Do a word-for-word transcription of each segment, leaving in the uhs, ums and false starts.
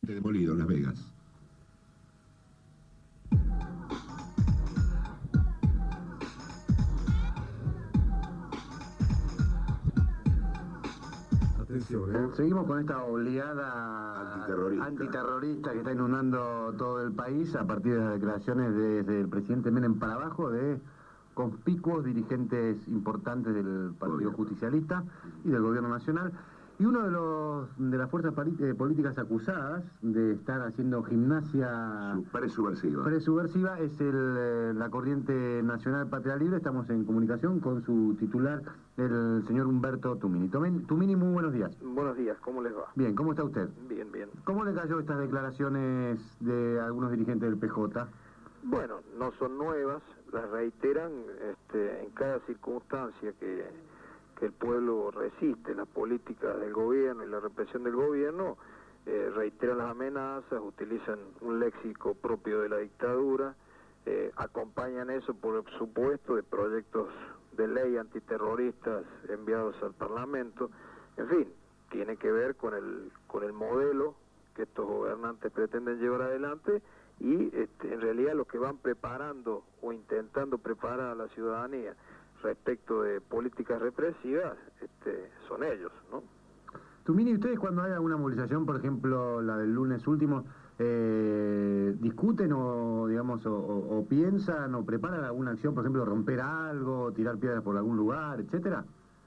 Puente Demolido, Las Vegas. Atención, ¿eh? Seguimos con esta oleada antiterrorista. antiterrorista que está inundando todo el país a partir de las declaraciones desde el presidente Menem para abajo de conspicuos dirigentes importantes del Partido Gobierno. Justicialista y del Gobierno Nacional. Y uno de los de las fuerzas políticas acusadas de estar haciendo gimnasia presubversiva, presubversiva es el, la Corriente Nacional Patria Libre. Estamos en comunicación con su titular, el señor Humberto Tumini. Tumini, muy buenos días. Buenos días, ¿cómo les va? Bien, ¿cómo está usted? Bien, bien. ¿Cómo le cayó estas declaraciones de algunos dirigentes del P J? Bueno, no son nuevas, las reiteran este, en cada circunstancia que... que el pueblo resiste las políticas del gobierno y la represión del gobierno, eh, reiteran las amenazas, utilizan un léxico propio de la dictadura, eh, acompañan eso por supuesto de proyectos de ley antiterroristas enviados al Parlamento. En fin, tiene que ver con el con el modelo que estos gobernantes pretenden llevar adelante y este, en realidad lo que van preparando o intentando preparar a la ciudadanía respecto de políticas represivas, este, son ellos, ¿no? Tumini, ¿ustedes cuando hay alguna movilización, por ejemplo, la del lunes último, eh, discuten o, digamos, o, o, o piensan o preparan alguna acción, por ejemplo, romper algo, tirar piedras por algún lugar, etcétera?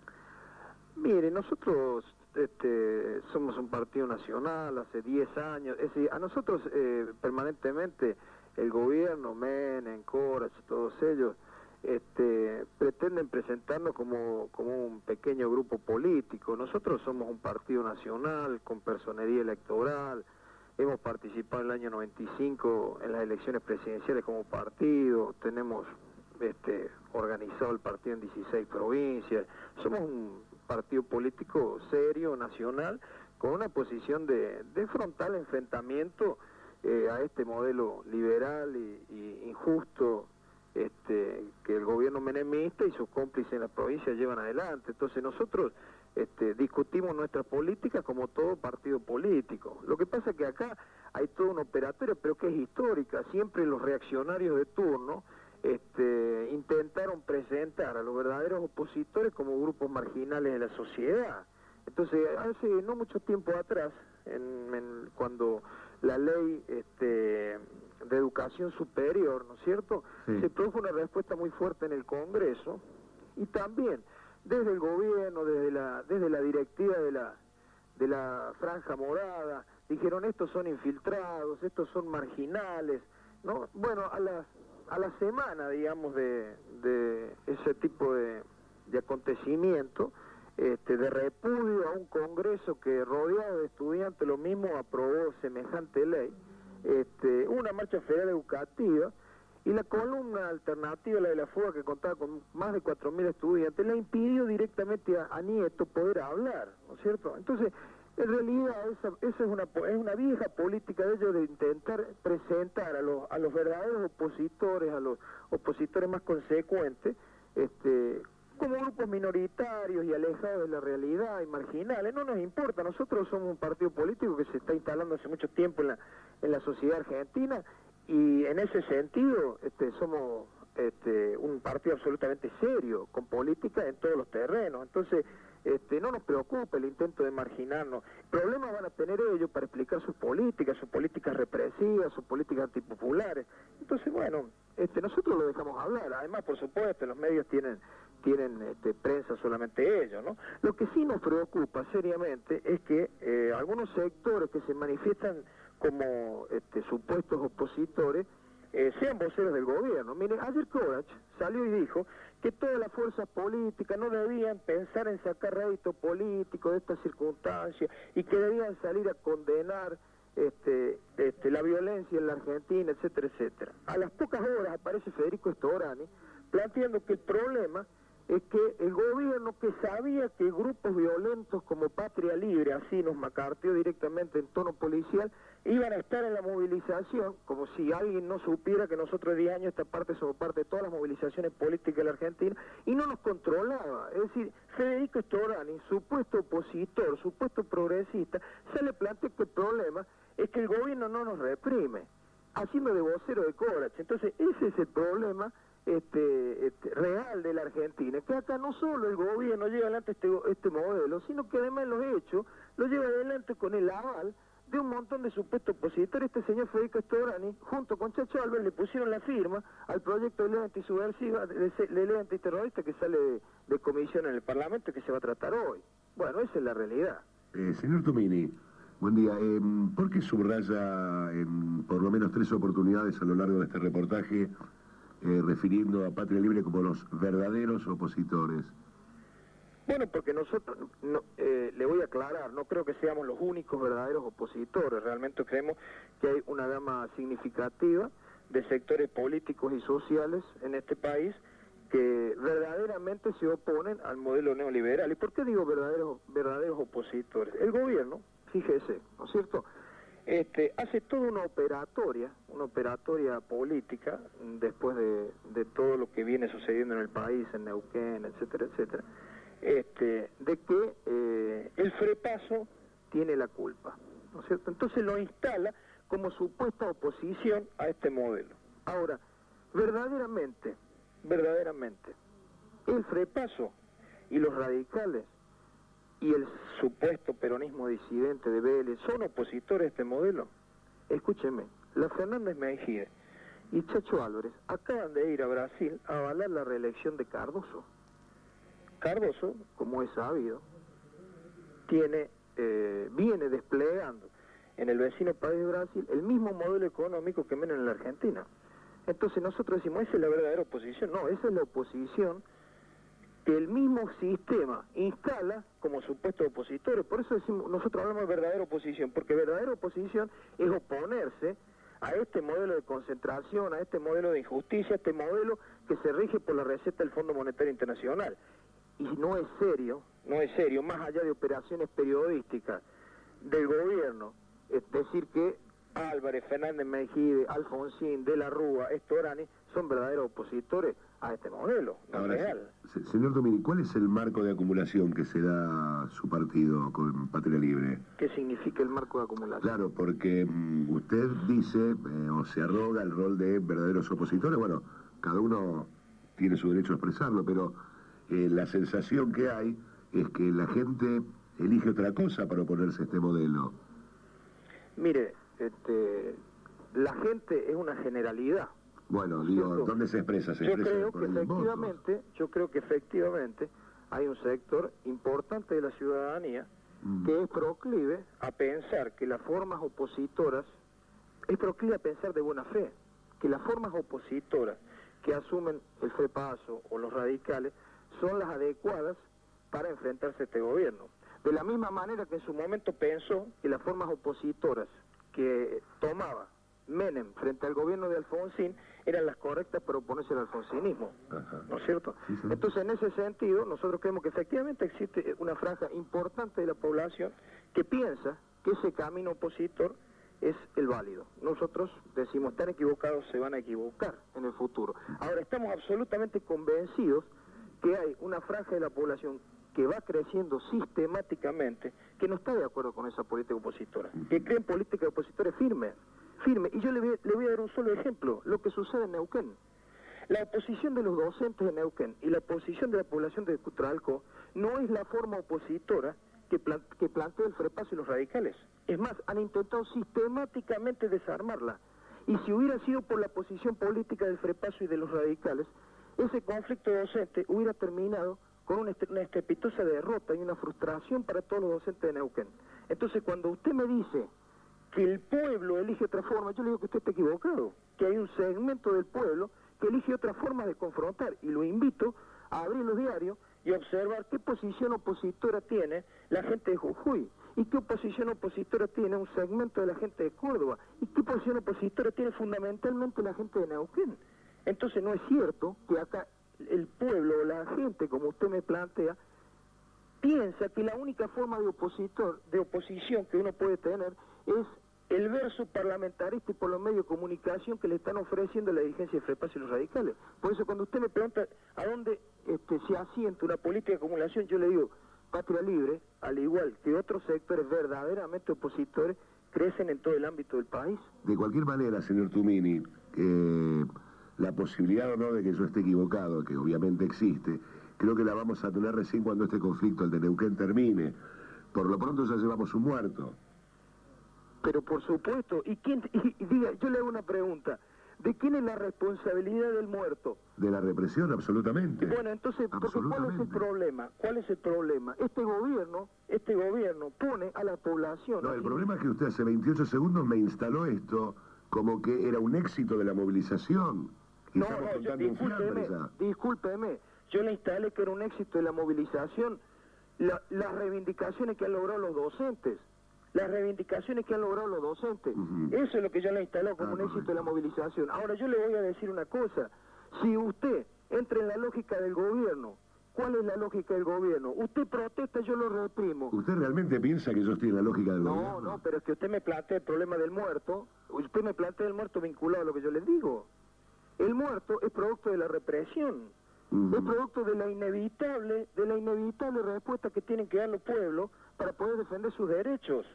Mire, nosotros este, somos un partido nacional hace diez años, es decir, a nosotros eh, permanentemente el gobierno, Menem, Coras, todos ellos, Este, pretenden presentarnos como, como un pequeño grupo político. Nosotros somos un partido nacional con personería electoral, hemos participado en el año noventa y cinco en las elecciones presidenciales como partido, tenemos este, organizado el partido en dieciséis provincias, somos un partido político serio, nacional, con una posición de, de frontal enfrentamiento eh, a este modelo liberal y, y injusto Este, que el gobierno menemista y sus cómplices en la provincia llevan adelante. Entonces nosotros este, discutimos nuestras políticas como todo partido político. Lo que pasa es que acá hay toda una operatoria, pero que es histórica. Siempre los reaccionarios de turno este, intentaron presentar a los verdaderos opositores como grupos marginales de la sociedad. Entonces, hace no mucho tiempo atrás, en, en, cuando la ley este, de educación superior, ¿no es cierto?, sí, se produjo una respuesta muy fuerte en el Congreso, y también desde el gobierno, desde la, desde la directiva de la, de la Franja Morada, dijeron estos son infiltrados, estos son marginales, ¿no? Bueno, a la, a la semana, digamos, de, de ese tipo de, de acontecimiento, Este, de repudio a un Congreso que rodeado de estudiantes lo mismo aprobó semejante ley, este, una marcha federal educativa y la columna alternativa, la de la fuga, que contaba con más de cuatro mil estudiantes, le impidió directamente a, a Nieto poder hablar, ¿no es cierto? Entonces, en realidad esa, esa es, una, es una vieja política de ellos de intentar presentar a los, a los verdaderos opositores, a los opositores más consecuentes, este, como grupos minoritarios y alejados de la realidad y marginales. No nos importa, nosotros somos un partido político que se está instalando hace mucho tiempo en la, en la sociedad argentina y en ese sentido este, somos este, un partido absolutamente serio, con política en todos los terrenos. Entonces, este, no nos preocupa el intento de marginarnos. Problemas van a tener ellos para explicar sus políticas, sus políticas represivas, sus políticas antipopulares. Entonces, bueno, este, nosotros lo dejamos hablar. Además, por supuesto, los medios tienen tienen este, prensa solamente ellos, ¿no? Lo que sí nos preocupa seriamente es que eh, algunos sectores que se manifiestan como este, supuestos opositores eh, sean voceros del gobierno. Miren, ayer Corach salió y dijo que todas las fuerzas políticas no debían pensar en sacar rédito político de estas circunstancias y que debían salir a condenar este, este, la violencia en la Argentina, etcétera, etcétera. A las pocas horas aparece Federico Storani planteando que el problema es que el gobierno, que sabía que grupos violentos como Patria Libre, así nos macarteó directamente en tono policial, iban a estar en la movilización, como si alguien no supiera que nosotros de diez años esta parte somos parte de todas las movilizaciones políticas de la Argentina, y no nos controlaba. Es decir, Federico Storani, supuesto opositor, supuesto progresista, se le plantea que el problema es que el gobierno no nos reprime, haciendo de vocero de Corach. Entonces, ese es el problema Este, este, real de la Argentina, que acá no solo el gobierno lleva adelante este, este modelo, sino que además los hechos lo lleva adelante con el aval de un montón de supuestos opositores. Este señor Federico Storani, junto con Chacho Álvarez, le pusieron la firma al proyecto de ley antisubversiva, de, de ley antiterrorista que sale de, de comisión en el Parlamento y que se va a tratar hoy. Bueno, esa es la realidad. Eh, señor Tumini, buen día. Eh, ¿Por qué subraya en por lo menos tres oportunidades a lo largo de este reportaje Eh, refiriendo a Patria Libre como los verdaderos opositores? Bueno, porque nosotros, no, eh, le voy a aclarar, no creo que seamos los únicos verdaderos opositores. Realmente creemos que hay una gama significativa de sectores políticos y sociales en este país que verdaderamente se oponen al modelo neoliberal. ¿Y por qué digo verdaderos, verdaderos opositores? El gobierno, fíjese, ¿no es cierto?, Este, hace toda una operatoria, una operatoria política, después de, de todo lo que viene sucediendo en el país, en Neuquén, etcétera, etcétera, este, de que eh, el Frepaso tiene la culpa, ¿no es cierto? Entonces lo instala como supuesta oposición a este modelo. Ahora, verdaderamente, verdaderamente, el Frepaso y los radicales y el supuesto peronismo disidente de Vélez son opositores a este modelo. Escúcheme, la Fernández Mejía y Chacho Álvarez acaban de ir a Brasil a avalar la reelección de Cardoso. Cardoso, como es sabido, tiene, eh, viene desplegando en el vecino país de Brasil el mismo modelo económico que menos en la Argentina. Entonces nosotros decimos, esa es la verdadera oposición. No, esa es la oposición que el mismo sistema instala como supuestos opositores. Por eso decimos, nosotros hablamos de verdadera oposición, porque verdadera oposición es oponerse a este modelo de concentración, a este modelo de injusticia, a este modelo que se rige por la receta del Fondo Monetario Internacional. Y no es serio, no es serio, más allá de operaciones periodísticas del gobierno, es decir que Álvarez, Fernández Mejide, Alfonsín, De la Rúa, Storani son verdaderos opositores a este modelo, no Ahora, real. Se, señor Domini, ¿cuál es el marco de acumulación que se da su partido con Patria Libre? ¿Qué significa el marco de acumulación? Claro, porque um, usted dice, eh, o se arroga el rol de verdaderos opositores. Bueno, cada uno tiene su derecho a expresarlo, pero eh, la sensación que hay es que la gente elige otra cosa para oponerse a este modelo. Mire, este, la gente es una generalidad. Bueno, digo, ¿cierto? ¿Dónde se expresa? ¿Se yo expresa creo por que el efectivamente, voto? yo creo que efectivamente hay un sector importante de la ciudadanía mm. que es proclive a pensar que las formas opositoras, es proclive a pensar de buena fe, que las formas opositoras que asumen el Frepaso o los radicales son las adecuadas para enfrentarse a este gobierno. De la misma manera que en su momento pensó que las formas opositoras que tomaba Menem frente al gobierno de Alfonsín eran las correctas para oponerse al alfonsinismo. Ajá. ¿No es cierto? Sí, sí. Entonces, en ese sentido, nosotros creemos que efectivamente existe una franja importante de la población que piensa que ese camino opositor es el válido. Nosotros decimos, están equivocados, se van a equivocar en el futuro. Ahora, estamos absolutamente convencidos que hay una franja de la población que va creciendo sistemáticamente, que no está de acuerdo con esa política opositora, que cree en políticas opositores firmes, firme. Y yo le voy, le voy a dar un solo ejemplo, lo que sucede en Neuquén. La oposición de los docentes de Neuquén y la oposición de la población de Cutralcó no es la forma opositora que, plan, que plantea el Frepaso y los radicales. Es más, han intentado sistemáticamente desarmarla. Y si hubiera sido por la posición política del Frepaso y de los radicales, ese conflicto docente hubiera terminado con una, una estrepitosa derrota y una frustración para todos los docentes de Neuquén. Entonces, cuando usted me dice que el pueblo elige otra forma, yo le digo que usted está equivocado, que hay un segmento del pueblo que elige otra forma de confrontar, y lo invito a abrir los diarios y observar qué posición opositora tiene la gente de Jujuy, y qué oposición opositora tiene un segmento de la gente de Córdoba, y qué posición opositora tiene fundamentalmente la gente de Neuquén. Entonces no es cierto que acá el pueblo o la gente, como usted me plantea, piensa que la única forma de opositor, de oposición que uno puede tener es el verso parlamentarista y por los medios de comunicación que le están ofreciendo la dirigencia de FREPAS y los radicales. Por eso cuando usted me pregunta a dónde este, se asienta una política de acumulación, yo le digo, Patria Libre, al igual que otros sectores verdaderamente opositores, crecen en todo el ámbito del país. De cualquier manera, señor Tumini, eh, la posibilidad o no de que yo esté equivocado, que obviamente existe, creo que la vamos a tener recién cuando este conflicto, el de Neuquén, termine. Por lo pronto ya llevamos un muerto. Pero por supuesto, y quién, y, y diga, yo le hago una pregunta, ¿de quién es la responsabilidad del muerto? De la represión, absolutamente. Bueno, entonces, porque ¿cuál es el problema? ¿Cuál es el problema? Este gobierno, este gobierno pone a la población... No, el problema es que usted hace veintiocho segundos me instaló esto como que era un éxito de la movilización. Y no, estamos no, yo, contando un discúlpeme, fiambre ya. discúlpeme, yo le instalé que era un éxito de la movilización, la, las reivindicaciones que han logrado los docentes. Las reivindicaciones que han logrado los docentes. Uh-huh. Eso es lo que yo le he instalado como ah, un éxito correcto. de la movilización. Ahora yo le voy a decir una cosa. Si usted entra en la lógica del gobierno, ¿cuál es la lógica del gobierno? Usted protesta, yo lo reprimo. ¿Usted realmente piensa que yo estoy en la lógica del no, gobierno? No, no, pero es que usted me plantea el problema del muerto. Usted me plantea el muerto vinculado a lo que yo les digo. El muerto es producto de la represión. Uh-huh. Es producto de la inevitable, de la inevitable respuesta que tienen que dar los pueblos para poder defender sus derechos.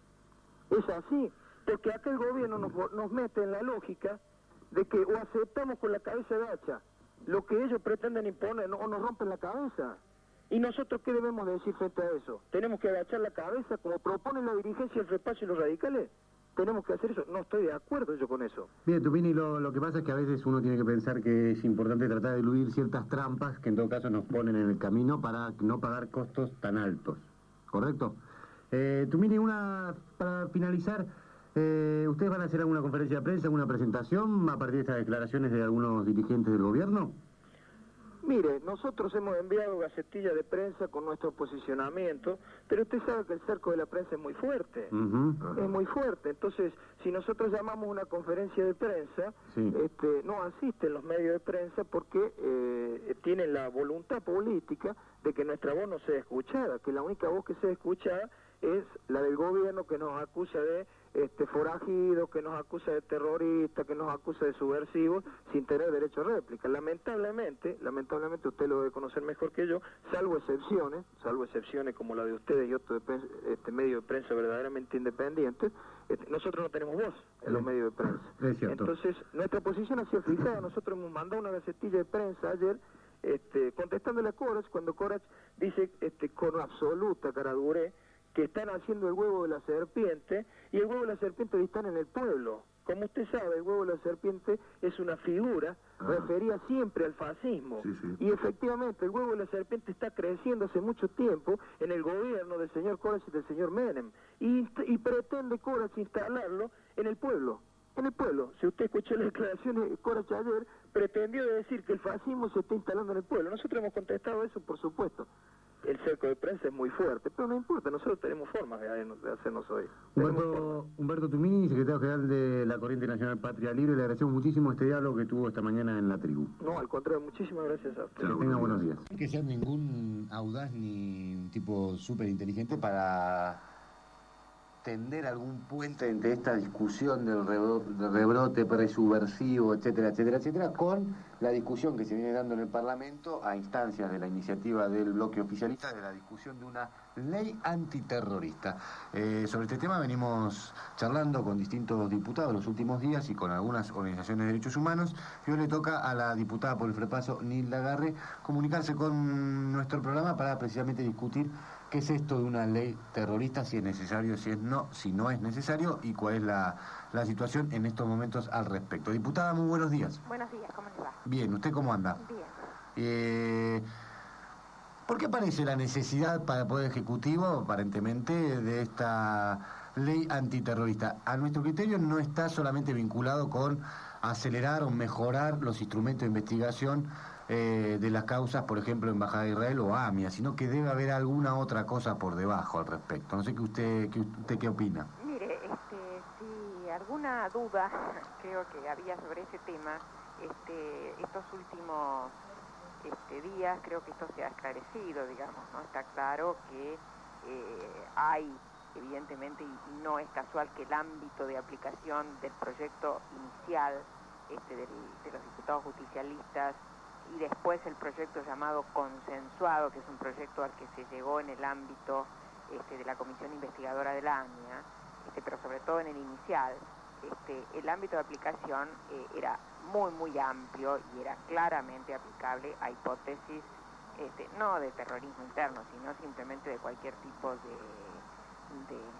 Es así, porque acá el gobierno nos, nos mete en la lógica de que o aceptamos con la cabeza gacha lo que ellos pretenden imponer o nos rompen la cabeza. ¿Y nosotros qué debemos decir frente a eso? ¿Tenemos que agachar la cabeza como propone la dirigencia del FREPAS y los radicales? ¿Tenemos que hacer eso? No estoy de acuerdo yo con eso. Bien, Tumini, lo, lo que pasa es que a veces uno tiene que pensar que es importante tratar de eludir ciertas trampas que en todo caso nos ponen en el camino para no pagar costos tan altos. ¿Correcto? Eh, Tumini, una, para finalizar, eh, ¿ustedes van a hacer alguna conferencia de prensa, alguna presentación a partir de estas declaraciones de algunos dirigentes del gobierno? Mire, nosotros hemos enviado gacetillas de prensa con nuestro posicionamiento, pero usted sabe que el cerco de la prensa es muy fuerte, uh-huh. es muy fuerte. Entonces, si nosotros llamamos una conferencia de prensa, sí. este, no asisten los medios de prensa porque eh, tienen la voluntad política de que nuestra voz no sea escuchada, que la única voz que sea escuchada es la del gobierno, que nos acusa de este forajidos, que nos acusa de terroristas, que nos acusa de subversivos, sin tener derecho a réplica. Lamentablemente, lamentablemente usted lo debe conocer mejor que yo, salvo excepciones, salvo excepciones como la de ustedes y otros de este medio de prensa verdaderamente independientes, este, nosotros no tenemos voz en los medios de prensa. Es cierto. Entonces, nuestra posición ha sido fijada. Nosotros hemos mandado una gacetilla de prensa ayer, este, contestándole a Corach, cuando Corach dice este, con absoluta caradurez que están haciendo el huevo de la serpiente, y el huevo de la serpiente está en el pueblo. Como usted sabe, el huevo de la serpiente es una figura ah. referida siempre al fascismo. Sí, sí. Y efectivamente, el huevo de la serpiente está creciendo hace mucho tiempo en el gobierno del señor Corach y del señor Menem. Y, y pretende Corach instalarlo en el pueblo. En el pueblo. Si usted escuchó las declaraciones de Corach ayer, pretendió decir que el fascismo se está instalando en el pueblo. Nosotros hemos contestado eso, por supuesto. El cerco de prensa es muy fuerte, pero no importa, nosotros tenemos formas de, de hacernos oír. Humberto, Humberto Tumini, secretario general de la Corriente Nacional Patria Libre, le agradecemos muchísimo este diálogo que tuvo esta mañana en la tribu. No, al contrario, muchísimas gracias a usted. Que tenga buenos días. No hay que ser ningún audaz ni un tipo súper inteligente para tender algún puente entre esta discusión del rebrote presubversivo, etcétera, etcétera, etcétera, con la discusión que se viene dando en el Parlamento a instancias de la iniciativa del bloque oficialista de la discusión de una ley antiterrorista. Eh, sobre este tema venimos charlando con distintos diputados los últimos días y con algunas organizaciones de derechos humanos, y hoy le toca a la diputada por el FREPASO, Nilda Garre, comunicarse con nuestro programa para precisamente discutir qué es esto de una ley terrorista, si es necesario, si es no, si no es necesario, y cuál es la, la situación en estos momentos al respecto. Diputada, muy buenos días. Buenos días, ¿cómo le va? Bien, ¿usted cómo anda? Bien. Eh, ¿Por qué aparece la necesidad para el Poder Ejecutivo, aparentemente, de esta ley antiterrorista? A nuestro criterio no está solamente vinculado con acelerar o mejorar los instrumentos de investigación Eh, de las causas, por ejemplo, Embajada de Israel o AMIA, sino que debe haber alguna otra cosa por debajo al respecto. No sé qué usted, qué, usted qué opina. Mire, este, si alguna duda creo que había sobre ese tema, este, estos últimos este, días creo que esto se ha esclarecido, digamos, ¿no? Está claro que eh, hay, evidentemente, y, y no es casual que el ámbito de aplicación del proyecto inicial este, del, de los diputados justicialistas y después el proyecto llamado consensuado, que es un proyecto al que se llegó en el ámbito este, de la Comisión Investigadora de la AMIA, este, pero sobre todo en el inicial, este, el ámbito de aplicación eh, era muy, muy amplio y era claramente aplicable a hipótesis este, no de terrorismo interno, sino simplemente de cualquier tipo de, de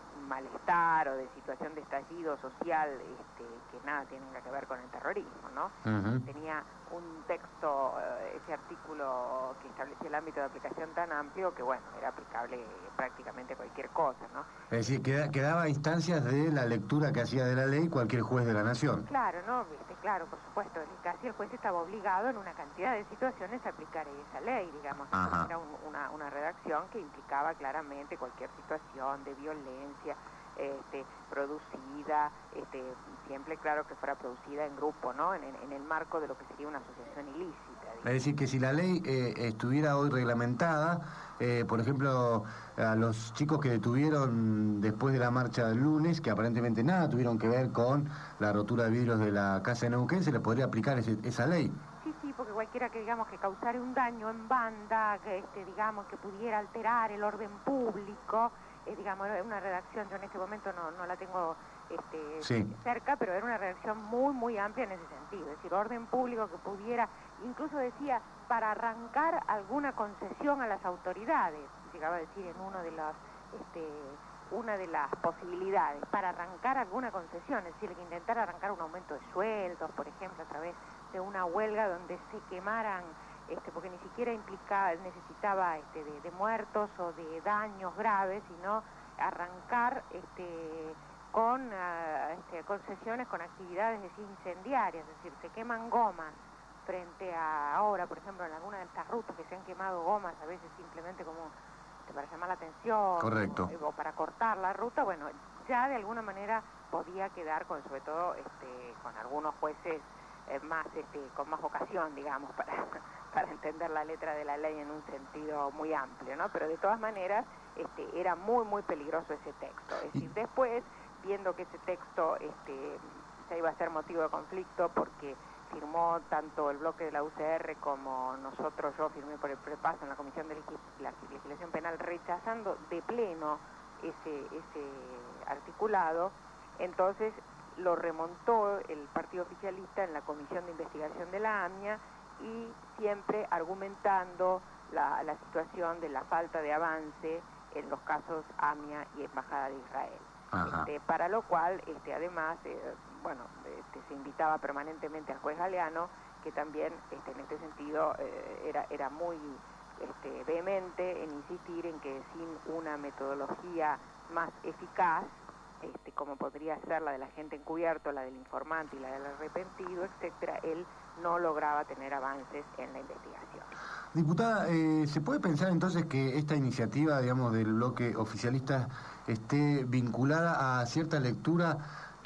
malestar o de situación de estallido social este, que nada tiene que ver con el terrorismo, ¿no? Uh-huh. Tenía un texto, ese artículo que establecía el ámbito de aplicación tan amplio que, bueno, era aplicable prácticamente a cualquier cosa, ¿no? Es decir, que, que daba instancias de la lectura que hacía de la ley cualquier juez de la nación. Claro, ¿no? Viste, claro, por supuesto, casi el juez estaba obligado en una cantidad de situaciones a aplicar esa ley, digamos. Ajá. Era un, una, una redacción que implicaba claramente cualquier situación de violencia este, producida, este, siempre claro que fuera producida en grupo, ¿no? En, en, en el marco de lo que sería una asociación ilícita. Digamos. Es decir, que si la ley eh, estuviera hoy reglamentada, eh, por ejemplo, a los chicos que detuvieron después de la marcha del lunes, que aparentemente nada tuvieron que ver con la rotura de vidrios de la casa de Neuquén, se les podría aplicar ese, esa ley. Sí, sí, porque cualquiera que digamos que causara un daño en banda, que este, digamos que pudiera alterar el orden público, eh, digamos, era una redacción, yo en este momento no, no la tengo este, sí. cerca, pero era una redacción muy, muy amplia en ese sentido, es decir, orden público que pudiera, incluso decía, para arrancar alguna concesión a las autoridades, llegaba a decir en uno de los, este, una de las posibilidades, para arrancar alguna concesión, es decir, que intentar arrancar un aumento de sueldos, por ejemplo, a través de una huelga donde se quemaran, este, porque ni siquiera implicaba, necesitaba este, de, de muertos o de daños graves, sino arrancar este, con uh, este, concesiones, con actividades incendiarias, es decir, se queman gomas frente a ahora, por ejemplo, en alguna de estas rutas que se han quemado gomas, a veces simplemente como para llamar la atención. Correcto. O, o para cortar la ruta, bueno, ya de alguna manera podía quedar con, sobre todo, este, con algunos jueces eh, más, este, con más vocación, digamos, para, para entender la letra de la ley en un sentido muy amplio, ¿no? Pero de todas maneras, este, era muy, muy peligroso ese texto. Es decir, después, viendo que ese texto, este, ya iba a ser motivo de conflicto porque firmó tanto el bloque de la U C R como nosotros, yo firmé por el prepaso en la Comisión de la Legislación Penal rechazando de pleno ese, ese articulado, entonces lo remontó el partido oficialista en la Comisión de Investigación de la AMIA y siempre argumentando la, la situación de la falta de avance en los casos AMIA y Embajada de Israel. Este, para lo cual, este, además, eh, bueno, este, se invitaba permanentemente al juez Galeano, que también, este, en este sentido, eh, era, era muy este, vehemente en insistir en que sin una metodología más eficaz, este, como podría ser la del agente encubierto, la del informante y la del arrepentido, etcétera, él no lograba tener avances en la investigación. Diputada, eh, ¿se puede pensar entonces que esta iniciativa, digamos, del bloque oficialista esté vinculada a cierta lectura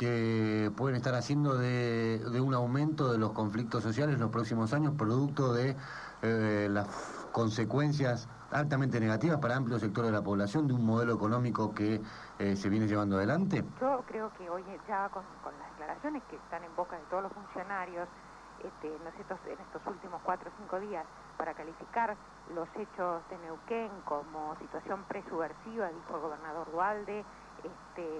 que pueden estar haciendo de, de un aumento de los conflictos sociales en los próximos años, producto de eh, las consecuencias altamente negativas para amplios sectores de la población de un modelo económico que eh, se viene llevando adelante? Yo creo que hoy ya con, con las declaraciones que están en boca de todos los funcionarios, este, en, estos, en estos últimos cuatro o cinco días, para calificar los hechos de Neuquén como situación presubversiva, dijo el gobernador Duhalde, este,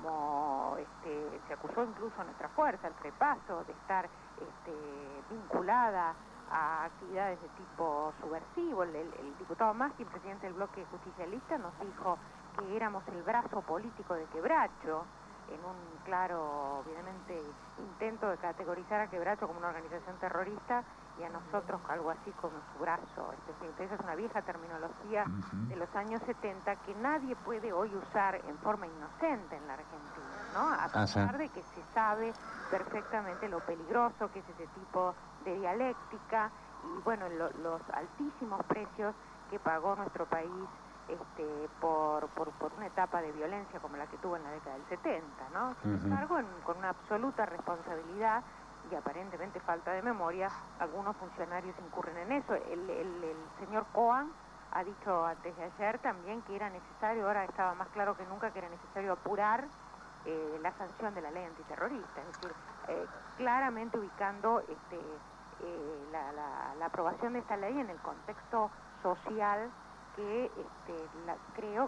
como este, se acusó incluso a nuestra fuerza, el Prepaso, de estar este, vinculada a actividades de tipo subversivo. El, el, el diputado Masti, presidente del bloque justicialista, nos dijo que éramos el brazo político de Quebracho, en un claro, obviamente, intento de categorizar a Quebracho como una organización terrorista y a nosotros algo así como su brazo. Es decir, esa es una vieja terminología uh-huh. de los años setenta que nadie puede hoy usar en forma inocente en la Argentina, ¿no? A pesar de que se sabe perfectamente lo peligroso que es ese tipo de dialéctica y, bueno, lo, los altísimos precios que pagó nuestro país Este, por, por, por una etapa de violencia como la que tuvo en la década del setenta, ¿no? Sin embargo, en, con una absoluta responsabilidad y aparentemente falta de memoria, algunos funcionarios incurren en eso. El, el, el señor Coan ha dicho antes de ayer también que era necesario, ahora estaba más claro que nunca, que era necesario apurar eh, la sanción de la ley antiterrorista, es decir, eh, claramente ubicando este, eh, la, la, la aprobación de esta ley en el contexto social que este, la, creo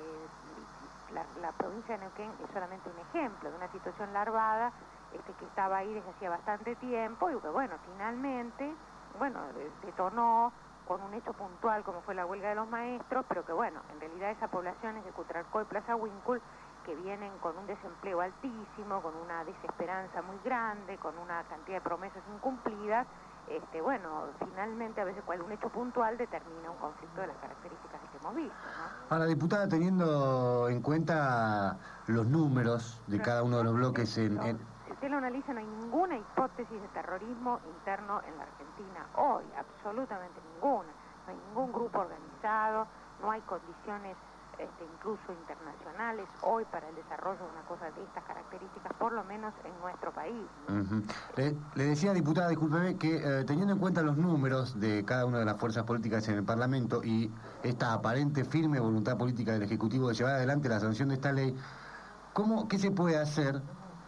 que la, la provincia de Neuquén es solamente un ejemplo de una situación larvada este, que estaba ahí desde hacía bastante tiempo y que bueno, finalmente, bueno, detonó con un hecho puntual como fue la huelga de los maestros, pero que bueno, en realidad esas poblaciones de Cutralcó y Plaza Huíncul que vienen con un desempleo altísimo, con una desesperanza muy grande, con una cantidad de promesas incumplidas, este, bueno, finalmente a veces cual un hecho puntual determina un conflicto de las características que hemos visto, ¿no? Ahora, diputada, teniendo en cuenta los números de Pero cada uno de los bloques en... en... Si usted lo analiza, no hay ninguna hipótesis de terrorismo interno en la Argentina hoy, absolutamente ninguna. No hay ningún grupo organizado, no hay condiciones este, incluso internacionales hoy para el desarrollo de una cosa de estas características, por lo menos en nuestro país. Uh-huh. le, le decía, diputada, discúlpeme, que eh, teniendo en cuenta los números de cada una de las fuerzas políticas en el Parlamento y esta aparente firme voluntad política del Ejecutivo de llevar adelante la sanción de esta ley, ¿cómo, qué se puede hacer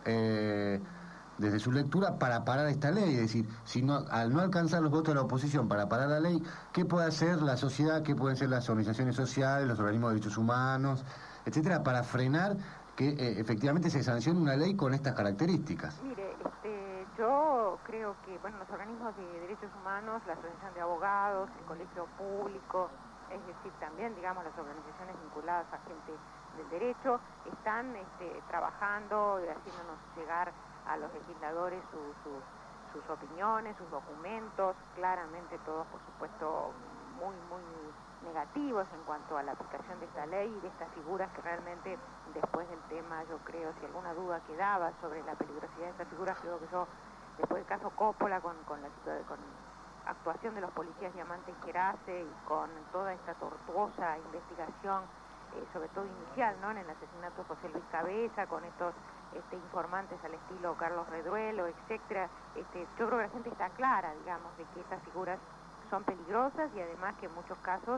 eh, desde su lectura para parar esta ley? Es decir, si no, al no alcanzar los votos de la oposición para parar la ley, ¿qué puede hacer la sociedad, qué pueden ser las organizaciones sociales, los organismos de derechos humanos, etcétera, para frenar que eh, efectivamente se sancione una ley con estas características? Mire, este, yo creo que bueno, los organismos de derechos humanos, la Asociación de Abogados, el Colegio Público, es decir, también, digamos, las organizaciones vinculadas a gente del derecho, están este, trabajando y haciéndonos llegar a los legisladores su, su, sus opiniones, sus documentos, claramente todos, por supuesto, muy, muy negativos en cuanto a la aplicación de esta ley y de estas figuras que realmente, después del tema, yo creo, si alguna duda quedaba sobre la peligrosidad de estas figuras, creo que yo, después del caso Coppola, con, con la con actuación de los policías Diamante y Gerace y con toda esta tortuosa investigación, eh, sobre todo inicial, ¿no?, en el asesinato de José Luis Cabeza, con estos este, informantes al estilo Carlos Redruelo, etcétera, este, yo creo que la gente está clara, digamos, de que estas figuras son peligrosas y además que en muchos casos,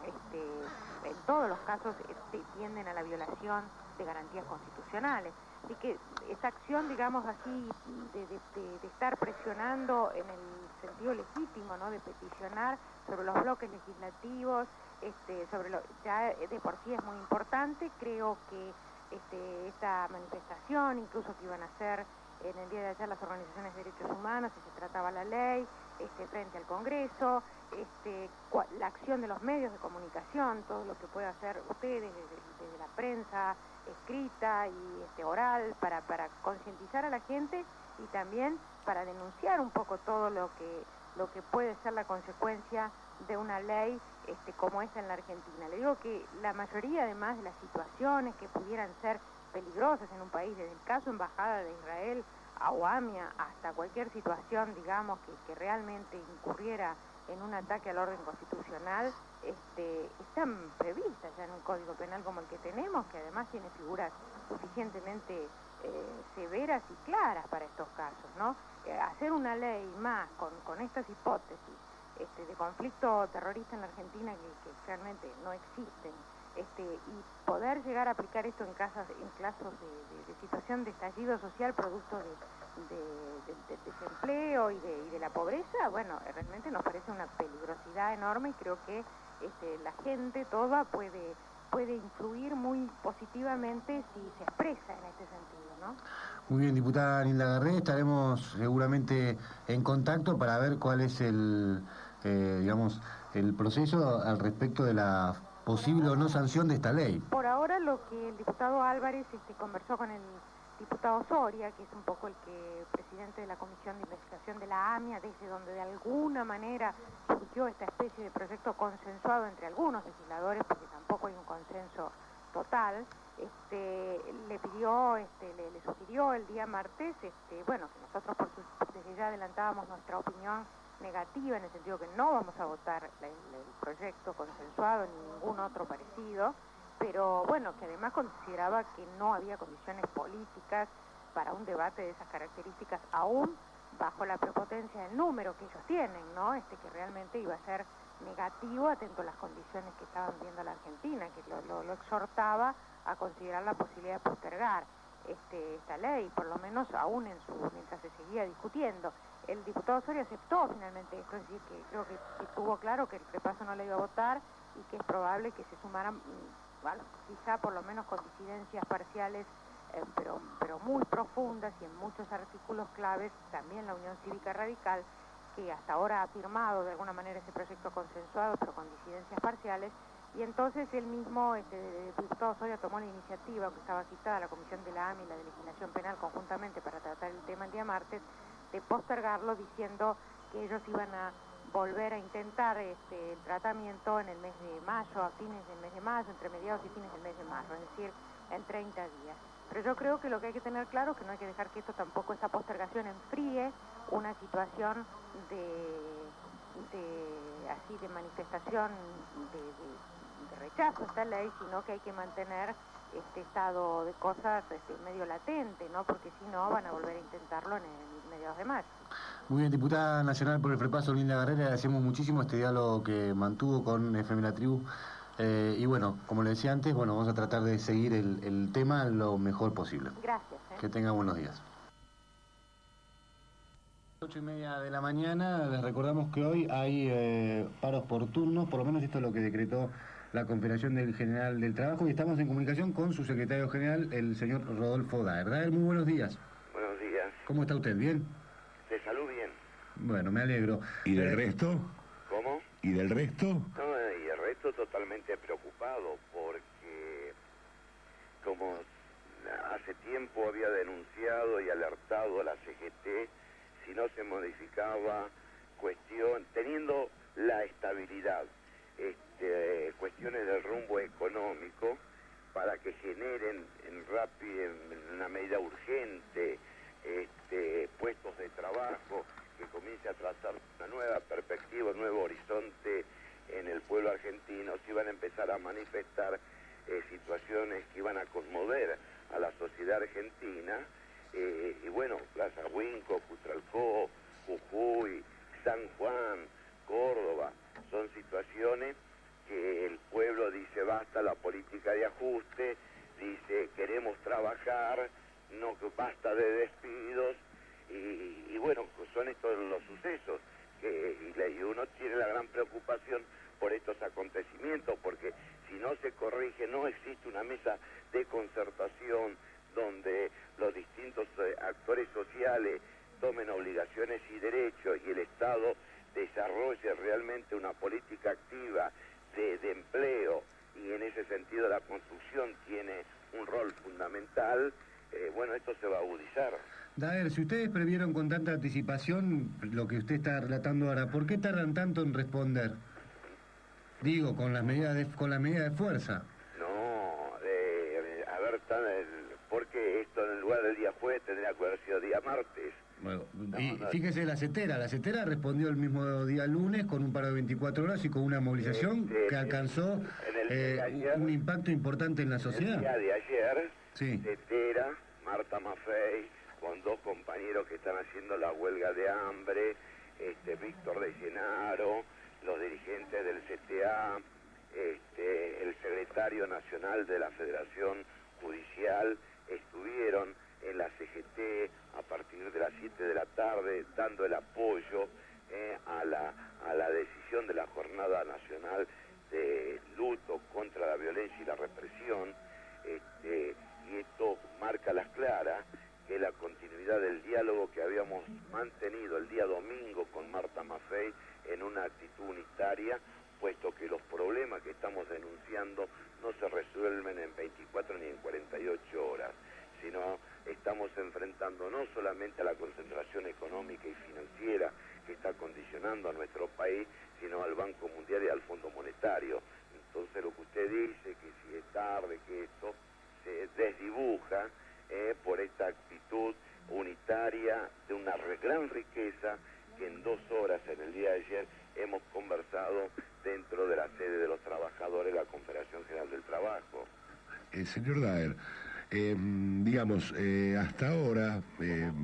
este, en todos los casos, este, tienden a la violación de garantías constitucionales. Así que esa acción, digamos así, de, de, de, de estar presionando en el sentido legítimo, ¿no?, de peticionar sobre los bloques legislativos, este, sobre lo, ya de por sí es muy importante. Creo que este, esta manifestación, incluso que iban a hacer en el día de ayer las organizaciones de derechos humanos, si se trataba la ley, este, frente al Congreso, este, la acción de los medios de comunicación, todo lo que puede hacer ustedes desde, desde la prensa escrita y este, oral, para, para concientizar a la gente y también para denunciar un poco todo lo que, lo que puede ser la consecuencia de una ley este, como esta en la Argentina. Le digo que la mayoría, además de las situaciones que pudieran ser peligrosas en un país, desde el caso Embajada de Israel a UAMIA hasta cualquier situación, digamos, que, que realmente incurriera en un ataque al orden constitucional, este, están previstas ya en un código penal como el que tenemos, que además tiene figuras suficientemente eh, severas y claras para estos casos, ¿no? Eh, hacer una ley más con, con estas hipótesis este, de conflicto terrorista en la Argentina que, que realmente no existen, este, y poder llegar a aplicar esto en casos, en casos de, de, de situación de estallido social producto de, de, de, de desempleo y de, y de la pobreza, bueno, realmente nos parece una peligrosidad enorme y creo que este, la gente toda puede, puede influir muy positivamente si se expresa en este sentido, ¿no? Muy bien, diputada Nilda Garré, estaremos seguramente en contacto para ver cuál es el, eh, digamos, el proceso al respecto de la posible o no sanción de esta ley. Por ahora lo que el diputado Álvarez este, conversó con el diputado Soria, que es un poco el que presidente de la Comisión de Investigación de la AMIA, desde donde de alguna manera surgió esta especie de proyecto consensuado entre algunos legisladores, porque tampoco hay un consenso total, este, le pidió, este, le, le sugirió el día martes, este, bueno, que nosotros por su, desde ya adelantábamos nuestra opinión negativa, en el sentido que no vamos a votar el, el proyecto consensuado ni ningún otro parecido, pero bueno, que además consideraba que no había condiciones políticas para un debate de esas características, aún bajo la prepotencia del número que ellos tienen, ¿no? Este que realmente iba a ser negativo atento a las condiciones que estaban viendo la Argentina, que lo, lo, lo exhortaba a considerar la posibilidad de postergar este, esta ley, por lo menos aún en su mientras se seguía discutiendo. El diputado Soria aceptó finalmente esto, es decir, que creo que, que tuvo claro que el repaso no le iba a votar y que es probable que se sumaran, bueno, quizá por lo menos con disidencias parciales, eh, pero, pero muy profundas y en muchos artículos claves, también la Unión Cívica Radical, que hasta ahora ha firmado de alguna manera ese proyecto consensuado, pero con disidencias parciales, y entonces él mismo, este, el diputado Soria, tomó la iniciativa, aunque estaba citada la Comisión de la A M I y la de Legislación Penal conjuntamente para tratar el tema el día martes, de postergarlo diciendo que ellos iban a volver a intentar este, el tratamiento en el mes de mayo, a fines del mes de mayo, entre mediados y fines del mes de mayo, es decir, en treinta días. Pero yo creo que lo que hay que tener claro es que no hay que dejar que esto tampoco, esta postergación enfríe una situación de, de así de manifestación de, de, de rechazo a esta ley, sino que hay que mantener este estado de cosas este, medio latente, ¿no? Porque si no van a volver a intentarlo en el mediados de mayo. Muy bien, diputada nacional por el Frepaso, Linda Garrera, le agradecemos muchísimo este diálogo que mantuvo con F M La Tribu. Eh, y bueno, como le decía antes, bueno, vamos a tratar de seguir el, el tema lo mejor posible. Gracias. ¿eh? Que tenga buenos días. Ocho y media de la mañana, les recordamos que hoy hay eh, paros por turnos, por lo menos esto es lo que decretó la Confederación del General del Trabajo, y estamos en comunicación con su secretario general, el señor Rodolfo Daer. Daer, muy buenos días. Buenos días. ¿Cómo está usted? ¿Bien? De salud, bien. Bueno, me alegro. ¿Y del Eh, resto? ¿Cómo? ¿Y del resto? No, y el resto totalmente preocupado porque, como hace tiempo había denunciado y alertado a la C G T, si no se modificaba cuestión, teniendo la estabilidad, este, cuestiones del rumbo económico, para que generen en rápido, en una medida urgente, este, puestos de trabajo, que comience a trazar una nueva perspectiva, un nuevo horizonte en el pueblo argentino, se iban a empezar a manifestar eh, situaciones que iban a conmover a la sociedad argentina, eh, y bueno, Plaza Huinco, Cutralcó, Jujuy, San Juan, Córdoba, son situaciones que el pueblo dice basta la política de ajuste, dice queremos trabajar, no basta de despidos, y, y bueno, pues son estos los sucesos, que y, la, y uno tiene la gran preocupación por estos acontecimientos, porque si no se corrige, no existe una mesa de concertación donde los distintos eh, actores sociales tomen obligaciones y derechos y el Estado desarrolle realmente una política activa de, de empleo, y en ese sentido la construcción tiene un rol fundamental, eh, bueno, esto se va a agudizar. Daer, si ustedes previeron con tanta anticipación lo que usted está relatando ahora, ¿por qué tardan tanto en responder? Digo, con las medidas de, con la medida de fuerza. No, eh, a ver, tan, el, porque esto en lugar del día jueves tendría que haber sido día martes. Bueno, no, y no, fíjese la CETERA, la CETERA respondió el mismo día lunes con un paro de veinticuatro horas y con una movilización este, que alcanzó en el eh, día de ayer, un impacto importante en la sociedad. El día de ayer, Sí. CETERA, Marta Maffei, con dos compañeros que están haciendo la huelga de hambre, este, Víctor de Llenaro, los dirigentes del C T A, este, el secretario nacional de la Federación Judicial, estuvieron en la C G T a partir de las siete de la tarde dando el apoyo eh, a, la, a la decisión de la Jornada Nacional de Luto contra la Violencia y la Represión, este, y esto marca las claras que la continuidad del diálogo que habíamos mantenido el día domingo con Marta Maffei en una actitud unitaria, puesto que los problemas que estamos denunciando no se resuelven en veinticuatro ni en cuarenta y ocho horas, sino estamos enfrentando no solamente a la concentración económica y financiera que está condicionando a nuestro país, sino al Banco Mundial y al Fondo Monetario. Entonces lo que usted dice, que si es tarde, que esto se desdibuja eh, por esta actitud unitaria de una gran riqueza que en dos horas en el día de ayer hemos conversado dentro de la sede de los trabajadores de la Confederación General del Trabajo. Eh, señor Daer, eh, digamos, eh, hasta ahora, eh,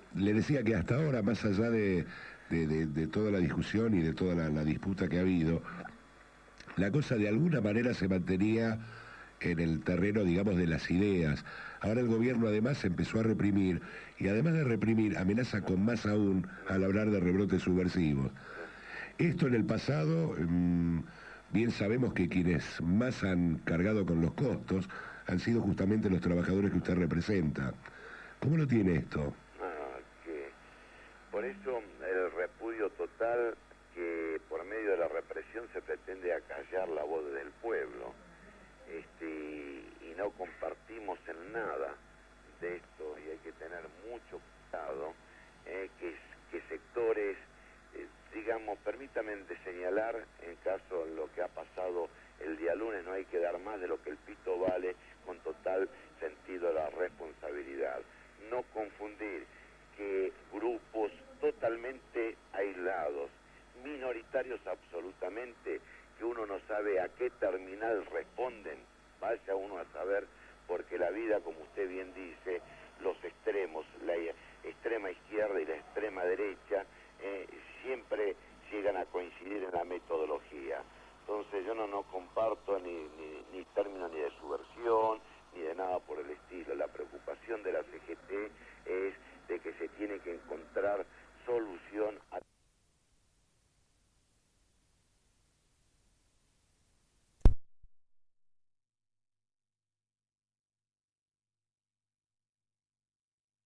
le decía que hasta ahora, más allá de, de, de, de toda la discusión y de toda la, la disputa que ha habido, la cosa de alguna manera se mantenía en el terreno, digamos, de las ideas. Ahora el gobierno además empezó a reprimir, y además de reprimir, amenaza con más aún al hablar de rebrotes subversivos. Esto en el pasado, mmm, bien sabemos que quienes más han cargado con los costos han sido justamente los trabajadores que usted representa. ¿Cómo lo tiene esto? Ah, que por eso el repudio total, que por medio de la represión se pretende acallar la voz del pueblo, este, y no compartimos en nada de esto, y hay que tener mucho cuidado, eh, que, que sectores, eh, digamos, permítame de señalar, en caso de lo que ha pasado el día lunes, no hay que dar más de lo que el pito vale, con total sentido de la responsabilidad. No confundir que grupos totalmente aislados, minoritarios absolutamente, que uno no sabe a qué terminal responden, vaya uno a saber, porque la vida, como usted bien dice,